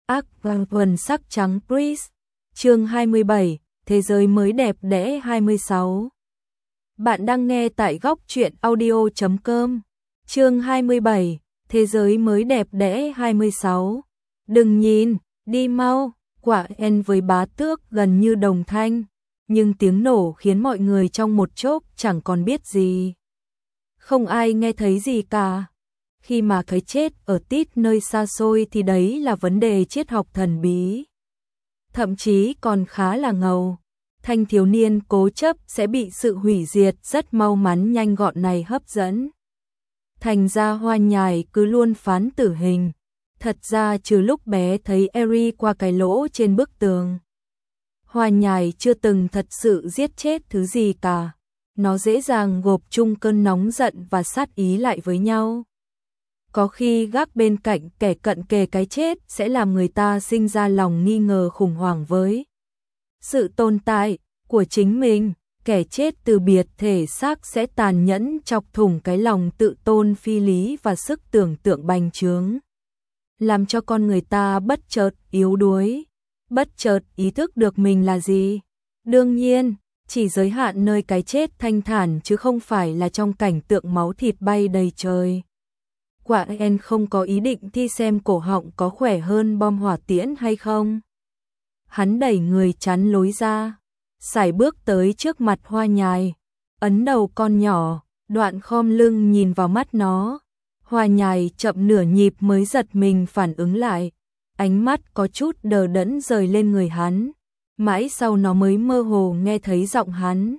Ác quần sắc trắng Pris. Chương 27, Thế giới mới đẹp đẽ 26. Bạn đang nghe tại góc truyện audio.com. Chương 27, Thế giới mới đẹp đẽ 26. Đừng nhìn, đi mau. Quả en với bá tước gần như đồng thanh, nhưng tiếng nổ khiến mọi người trong một chốc chẳng còn biết gì. Không ai nghe thấy gì cả. Khi mà cái chết ở tít nơi xa xôi thì đấy là vấn đề triết học thần bí. Thậm chí còn khá là ngầu. Thanh thiếu niên cố chấp sẽ bị sự hủy diệt rất mau mắn nhanh gọn này hấp dẫn. Thành ra Hoa Nhài cứ luôn phán tử hình. Thật ra trừ lúc bé thấy Eri qua cái lỗ trên bức tường, Hoa Nhài chưa từng thật sự giết chết thứ gì cả. Nó dễ dàng gộp chung cơn nóng giận và sát ý lại với nhau. Có khi gác bên cạnh kẻ cận kề cái chết sẽ làm người ta sinh ra lòng nghi ngờ khủng hoảng với sự tồn tại của chính mình. Kẻ chết từ biệt thể xác sẽ tàn nhẫn chọc thủng cái lòng tự tôn phi lý và sức tưởng tượng bành trướng, làm cho con người ta bất chợt yếu đuối, bất chợt ý thức được mình là gì. Đương nhiên, chỉ giới hạn nơi cái chết thanh thản chứ không phải là trong cảnh tượng máu thịt bay đầy trời. Quả en không có ý định thi xem cổ họng có khỏe hơn bom hỏa tiễn hay không. Hắn đẩy người chắn lối ra, sải bước tới trước mặt Hoa Nhài, ấn đầu con nhỏ, đoạn khom lưng nhìn vào mắt nó. Hoa Nhài chậm nửa nhịp mới giật mình phản ứng lại, ánh mắt có chút đờ đẫn rời lên người hắn. Mãi sau nó mới mơ hồ nghe thấy giọng hắn.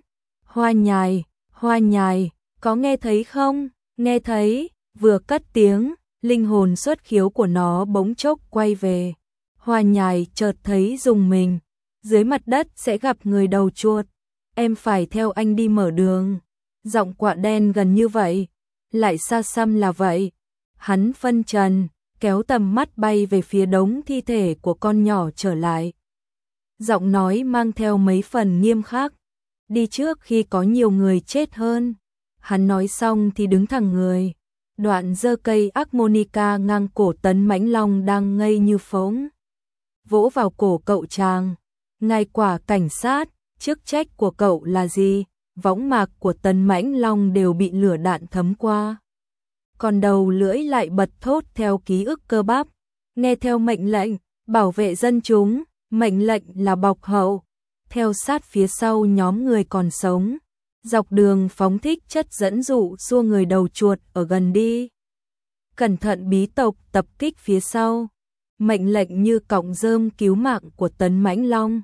Hoa Nhài, có nghe thấy không? Nghe thấy. Vừa cất tiếng, linh hồn xuất khiếu của nó bỗng chốc quay về. Hoa Nhài chợt thấy rùng mình, dưới mặt đất sẽ gặp người đầu chuột. Em phải theo anh đi mở đường. Giọng quạ đen gần như vậy, lại xa xăm là vậy. Hắn phân trần, kéo tầm mắt bay về phía đống thi thể của con nhỏ trở lại. Giọng nói mang theo mấy phần nghiêm khắc. Đi trước khi có nhiều người chết hơn. Hắn nói xong thì đứng thẳng người. Đoạn giơ cây harmonica ngang cổ Tấn Mãnh Long đang ngây như phỗng, vỗ vào cổ cậu chàng. Ngài quả cảnh sát, chức trách của cậu là gì? Võng mạc của Tấn Mãnh Long đều bị lửa đạn thấm qua, còn đầu lưỡi lại bật thốt theo ký ức cơ bắp. Nghe theo mệnh lệnh, bảo vệ dân chúng, mệnh lệnh là bọc hậu, theo sát phía sau nhóm người còn sống. Dọc đường phóng thích chất dẫn dụ xua người đầu chuột ở gần đi. Cẩn thận bí tộc tập kích phía sau. Mệnh lệnh như cọng rơm cứu mạng của Tấn Mãnh Long.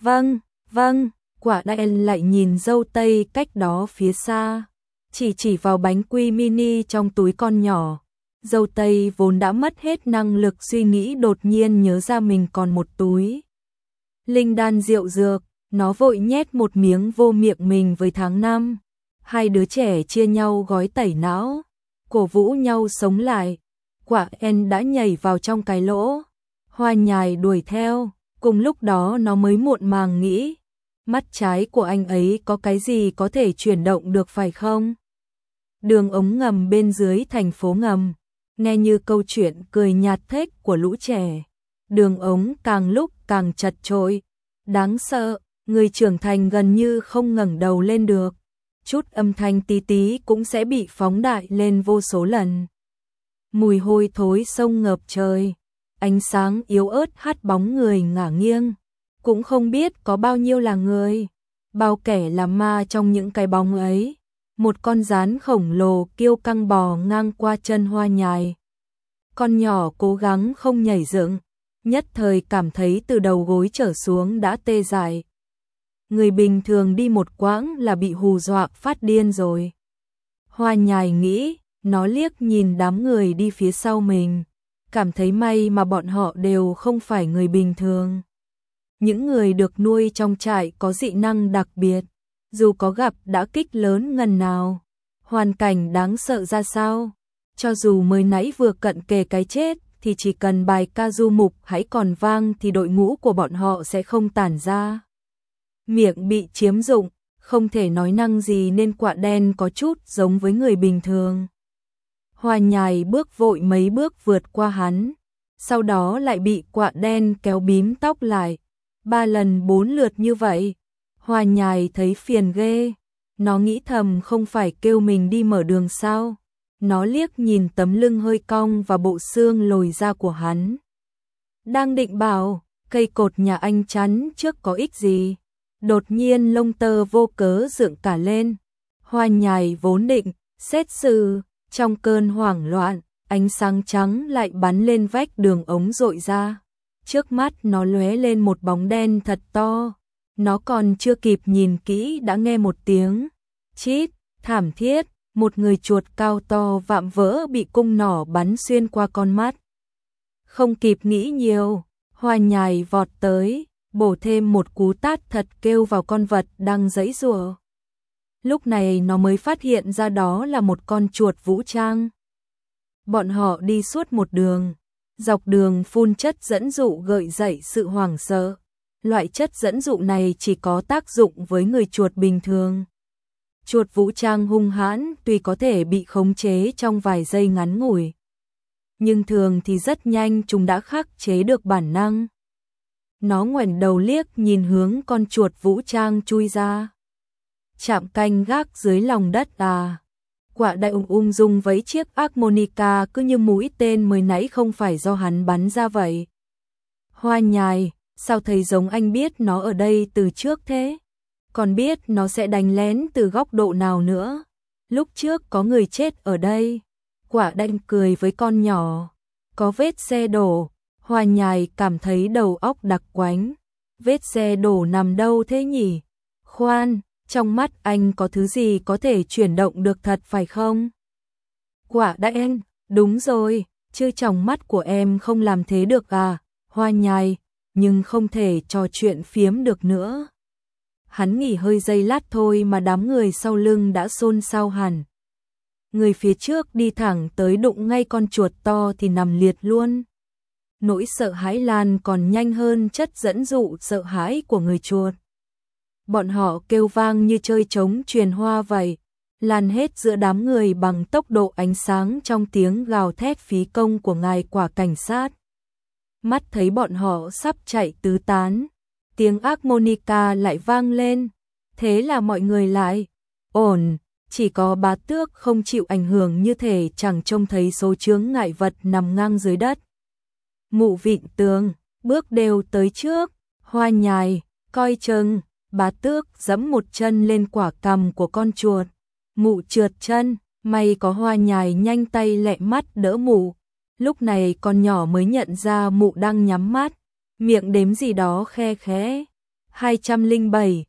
Vâng, quả đen lại nhìn dâu tây cách đó phía xa. Chỉ vào bánh quy mini trong túi con nhỏ. Dâu tây vốn đã mất hết năng lực suy nghĩ đột nhiên nhớ ra mình còn một túi linh đan rượu dược. Nó vội nhét một miếng vô miệng mình với tháng 5. Hai đứa trẻ chia nhau gói tẩy não, cổ vũ nhau sống lại. Quả en đã nhảy vào trong cái lỗ. Hoa Nhài đuổi theo, cùng lúc đó nó mới muộn màng nghĩ. Mắt trái của anh ấy có cái gì có thể chuyển động được phải không? Đường ống ngầm bên dưới thành phố ngầm, nghe như câu chuyện cười nhạt thếch của lũ trẻ. Đường ống càng lúc càng chật chội, đáng sợ. Người trưởng thành gần như không ngẩng đầu lên được. Chút âm thanh tí tí cũng sẽ bị phóng đại lên vô số lần. Mùi hôi thối sông ngập trời. Ánh sáng yếu ớt hắt bóng người ngả nghiêng. Cũng không biết có bao nhiêu là người, bao kẻ là ma trong những cái bóng ấy. Một con rắn khổng lồ kiêu căng bò ngang qua chân Hoa Nhài. Con nhỏ cố gắng không nhảy dựng, nhất thời cảm thấy từ đầu gối trở xuống đã tê dại. Người bình thường đi một quãng là bị hù dọa phát điên rồi. Hoa Nhài nghĩ, nó liếc nhìn đám người đi phía sau mình, cảm thấy may mà bọn họ đều không phải người bình thường. Những người được nuôi trong trại có dị năng đặc biệt, dù có gặp đả kích lớn ngần nào, hoàn cảnh đáng sợ ra sao, cho dù mới nãy vừa cận kề cái chết thì chỉ cần bài ca du mục hãy còn vang thì đội ngũ của bọn họ sẽ không tản ra. Miệng bị chiếm dụng, không thể nói năng gì nên quạ đen có chút giống với người bình thường. Hoa Nhài bước vội mấy bước vượt qua hắn, sau đó lại bị quạ đen kéo bím tóc lại. 3 lần 4 lượt như vậy. Hoa Nhài thấy phiền ghê. Nó nghĩ thầm không phải kêu mình đi mở đường sao. Nó liếc nhìn tấm lưng hơi cong và bộ xương lồi ra của hắn. Đang định bảo, cây cột nhà anh chắn trước có ích gì. Đột nhiên lông tơ vô cớ dựng cả lên. Hoa Nhài vốn định xét xử, trong cơn hoảng loạn, ánh sáng trắng lại bắn lên vách đường ống rội ra. Trước mắt nó lóe lên một bóng đen thật to. Nó còn chưa kịp nhìn kỹ đã nghe một tiếng chít thảm thiết, một người chuột cao to vạm vỡ bị cung nỏ bắn xuyên qua con mắt. Không kịp nghĩ nhiều, Hoa Nhài vọt tới, bổ thêm một cú tát thật kêu vào con vật đang giãy giụa. Lúc này nó mới phát hiện ra đó là một con chuột vũ trang. Bọn họ đi suốt một đường, dọc đường phun chất dẫn dụ gợi dậy sự hoảng sợ. Loại chất dẫn dụ này chỉ có tác dụng với người chuột bình thường. Chuột vũ trang hung hãn tuy có thể bị khống chế trong vài giây ngắn ngủi, nhưng thường thì rất nhanh chúng đã khắc chế được bản năng. Nó ngoảnh đầu liếc nhìn hướng con chuột vũ trang chui ra. Trạm canh gác dưới lòng đất à. Quạ đại ung dung với chiếc harmonica cứ như mũi tên mới nãy không phải do hắn bắn ra vậy. Hoa Nhài, sao thấy giống anh biết nó ở đây từ trước thế? Còn biết nó sẽ đánh lén từ góc độ nào nữa? Lúc trước có người chết ở đây. Quạ đanh cười với con nhỏ. Có vết xe đổ. Hoa Nhài cảm thấy đầu óc đặc quánh. Vết xe đổ nằm đâu thế nhỉ? Khoan, trong mắt anh có thứ gì có thể chuyển động được thật phải không? Quạ đanh, đúng rồi, chứ trong mắt của em không làm thế được à? Hoa Nhài, nhưng không thể trò chuyện phiếm được nữa. Hắn nghỉ hơi giây lát thôi mà đám người sau lưng đã xôn xao hẳn. Người phía trước đi thẳng tới đụng ngay con chuột to thì nằm liệt luôn. Nỗi sợ hãi lan còn nhanh hơn chất dẫn dụ sợ hãi của người chuột. Bọn họ kêu vang như chơi trống truyền hoa vậy, lan hết giữa đám người bằng tốc độ ánh sáng trong tiếng gào thét phí công của ngài quả cảnh sát. Mắt thấy bọn họ sắp chạy tứ tán, tiếng harmonica lại vang lên, thế là mọi người lại ổn, chỉ có Bá Tước không chịu ảnh hưởng như thể chẳng trông thấy số chướng ngại vật nằm ngang dưới đất. Mụ vịn tường, bước đều tới trước, Hoa Nhài, coi chừng. Bá Tước giẫm một chân lên quả cằm của con chuột. Mụ trượt chân, may có Hoa Nhài nhanh tay lẹ mắt đỡ mụ. Lúc này con nhỏ mới nhận ra mụ đang nhắm mắt, miệng đếm gì đó khe khẽ. 207,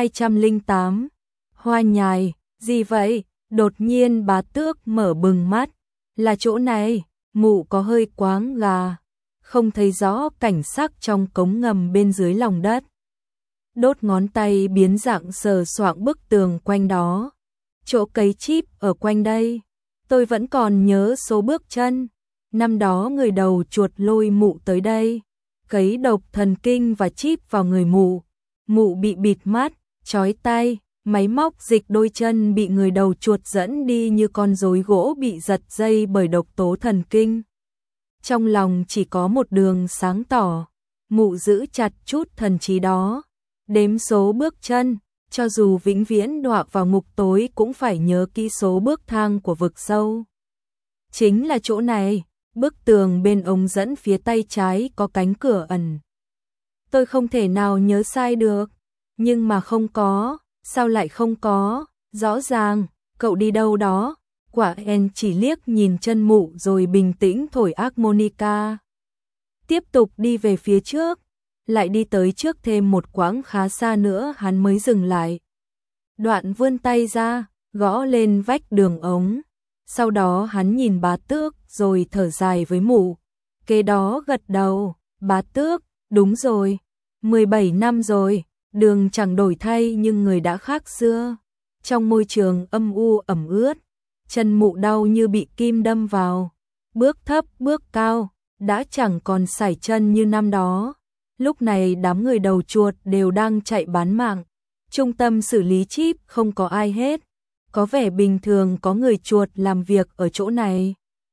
208. Hoa Nhài, gì vậy? Đột nhiên Bá Tước mở bừng mắt. Là chỗ này, mụ có hơi quáng gà. Không thấy rõ cảnh sắc trong cống ngầm bên dưới lòng đất. Đốt ngón tay biến dạng sờ soạng bức tường quanh đó. Chỗ cấy chip ở quanh đây. Tôi vẫn còn nhớ số bước chân. Năm đó người đầu chuột lôi mụ tới đây. Cấy độc thần kinh và chip vào người mụ. Mụ bị bịt mắt, trói tay, máy móc dịch đôi chân bị người đầu chuột dẫn đi như con rối gỗ bị giật dây bởi độc tố thần kinh. Trong lòng chỉ có một đường sáng tỏ. Mụ giữ chặt chút thần trí đó. Đếm số bước chân, cho dù vĩnh viễn đọa vào ngục tối cũng phải nhớ kỹ số bước thang của vực sâu. Chính là chỗ này, bức tường bên ống dẫn phía tay trái có cánh cửa ẩn. Tôi không thể nào nhớ sai được, nhưng mà không có, sao lại không có, rõ ràng, cậu đi đâu đó. Quả en chỉ liếc nhìn chân mụ rồi bình tĩnh thổi harmonica. Tiếp tục đi về phía trước. Lại đi tới trước thêm một quãng khá xa nữa hắn mới dừng lại. Đoạn vươn tay ra, gõ lên vách đường ống. Sau đó hắn nhìn Bá Tước rồi thở dài với mụ. Kế đó gật đầu, Bá Tước, đúng rồi, 17 năm rồi, đường chẳng đổi thay nhưng người đã khác xưa. Trong môi trường âm u ẩm ướt, chân mụ đau như bị kim đâm vào. Bước thấp bước cao, đã chẳng còn sải chân như năm đó. Lúc này đám người đầu chuột đều đang chạy bán mạng. Trung tâm xử lý chip không có ai hết. Có vẻ bình thường có người chuột làm việc ở chỗ này.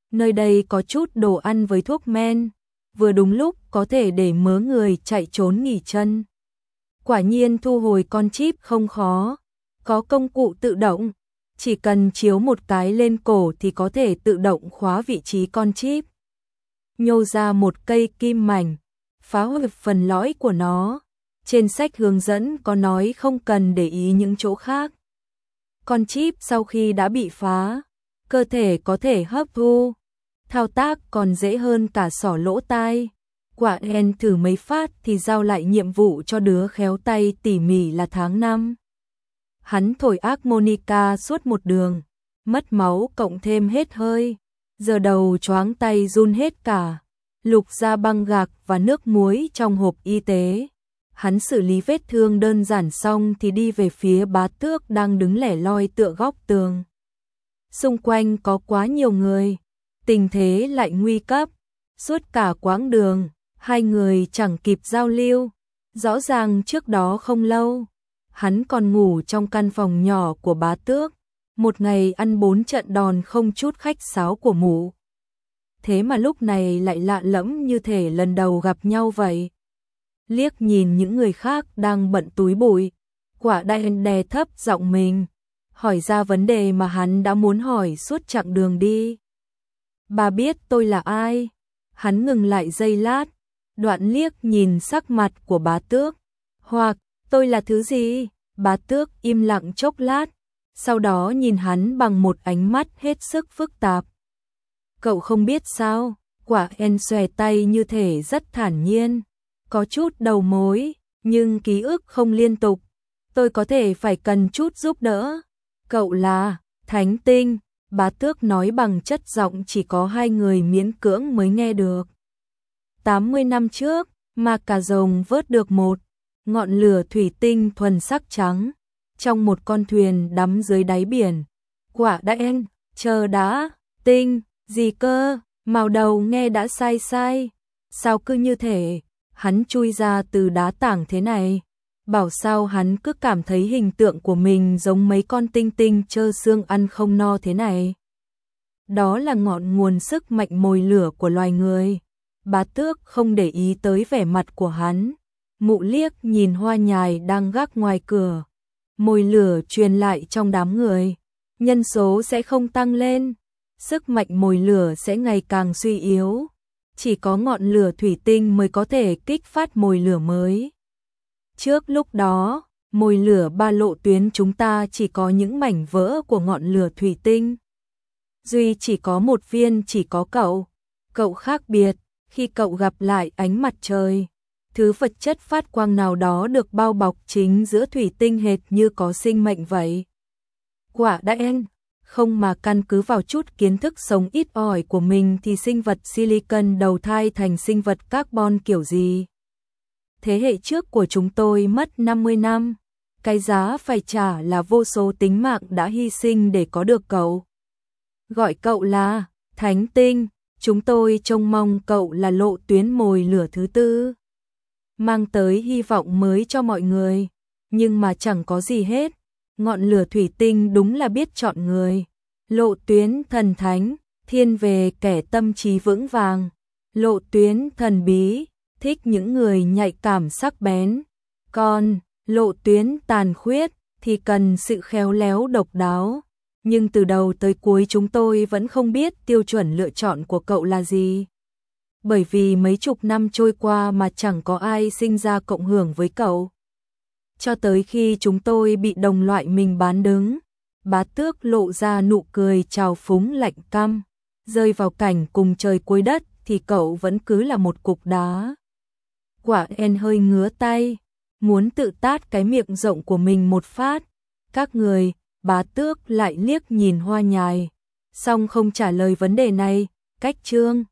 Nơi đây có chút đồ ăn với thuốc men, vừa đúng lúc có thể để mớ người chạy trốn nghỉ chân. Quả nhiên thu hồi con chip không khó, có công cụ tự động, chỉ cần chiếu một cái lên cổ thì có thể tự động khóa vị trí con chip. Nhô ra một cây kim mảnh, phá hủy phần lõi của nó. Trên sách hướng dẫn có nói không cần để ý những chỗ khác. Con chip sau khi đã bị phá, cơ thể có thể hấp thu. Thao tác còn dễ hơn cả xỏ lỗ tai. Quả En thử mấy phát thì giao lại nhiệm vụ cho đứa khéo tay tỉ mỉ là tháng 5. Hắn thổi harmonica suốt một đường, mất máu cộng thêm hết hơi, giờ đầu choáng tay run hết cả. Lục ra băng gạc và nước muối trong hộp y tế. Hắn xử lý vết thương đơn giản xong thì đi về phía Bá Tước đang đứng lẻ loi tựa góc tường. Xung quanh có quá nhiều người, tình thế lại nguy cấp. Suốt cả quãng đường, hai người chẳng kịp giao lưu. Rõ ràng trước đó không lâu, hắn còn ngủ trong căn phòng nhỏ của Bá Tước. Một ngày ăn 4 trận đòn không chút khách sáo của mụ. Thế mà lúc này lại lạ lẫm như thể lần đầu gặp nhau vậy. Liếc nhìn những người khác đang bận túi bụi, Quả Đen đè thấp giọng mình, hỏi ra vấn đề mà hắn đã muốn hỏi suốt chặng đường đi. Bà biết tôi là ai? Hắn ngừng lại giây lát, đoạn liếc nhìn sắc mặt của Bá Tước. Hoặc, tôi là thứ gì? Bá Tước im lặng chốc lát, sau đó nhìn hắn bằng một ánh mắt hết sức phức tạp. Cậu không biết sao? Quả En xòe tay như thể rất thản nhiên. Có chút đầu mối, nhưng ký ức không liên tục. Tôi có thể phải cần chút giúp đỡ. Cậu là Thánh Tinh, Bá Tước nói bằng chất giọng chỉ có hai người miễn cưỡng mới nghe được. 80 năm trước, Ma Cà Rồng vớt được một ngọn lửa thủy tinh thuần sắc trắng trong một con thuyền đắm dưới đáy biển. Quả Đen, chờ đã, tinh, gì cơ, màu đầu nghe đã sai sai. Sao cứ như thể hắn chui ra từ đá tảng thế này? Bảo sao hắn cứ cảm thấy hình tượng của mình giống mấy con tinh tinh trơ xương ăn không no thế này. Đó là ngọn nguồn sức mạnh mồi lửa của loài người. Bá Tước không để ý tới vẻ mặt của hắn. Mụ liếc nhìn Hoa Nhài đang gác ngoài cửa. Mồi lửa truyền lại trong đám người, nhân số sẽ không tăng lên, sức mạnh mồi lửa sẽ ngày càng suy yếu. Chỉ có ngọn lửa thủy tinh mới có thể kích phát mồi lửa mới. Trước lúc đó, mồi lửa ba lộ tuyến chúng ta chỉ có những mảnh vỡ của ngọn lửa thủy tinh. Duy chỉ có một viên, chỉ có cậu. Cậu khác biệt, khi cậu gặp lại ánh mặt trời, thứ vật chất phát quang nào đó được bao bọc chính giữa thủy tinh hệt như có sinh mệnh vậy. Quả Đen, không mà căn cứ vào chút kiến thức sống ít ỏi của mình thì sinh vật silicon đầu thai thành sinh vật carbon kiểu gì? Thế hệ trước của chúng tôi mất 50 năm, cái giá phải trả là vô số tính mạng đã hy sinh để có được cậu. Gọi cậu là Thánh Tinh, chúng tôi trông mong cậu là lộ tuyến mồi lửa thứ tư, mang tới hy vọng mới cho mọi người, nhưng mà chẳng có gì hết. Ngọn lửa thủy tinh đúng là biết chọn người. Lộ tuyến thần thánh, thiên về kẻ tâm trí vững vàng. Lộ tuyến thần bí, thích những người nhạy cảm sắc bén. Còn lộ tuyến tàn khuyết thì cần sự khéo léo độc đáo. Nhưng từ đầu tới cuối chúng tôi vẫn không biết tiêu chuẩn lựa chọn của cậu là gì. Bởi vì mấy chục năm trôi qua mà chẳng có ai sinh ra cộng hưởng với cậu. Cho tới khi chúng tôi bị đồng loại mình bán đứng, Bá Tước lộ ra nụ cười trào phúng lạnh căm. Rơi vào cảnh cùng trời cuối đất thì cậu vẫn cứ là một cục đá. Quả En hơi ngứa tay, muốn tự tát cái miệng rộng của mình một phát. Các người, Bá Tước lại liếc nhìn Hoa Nhài, song không trả lời vấn đề này. Cách chương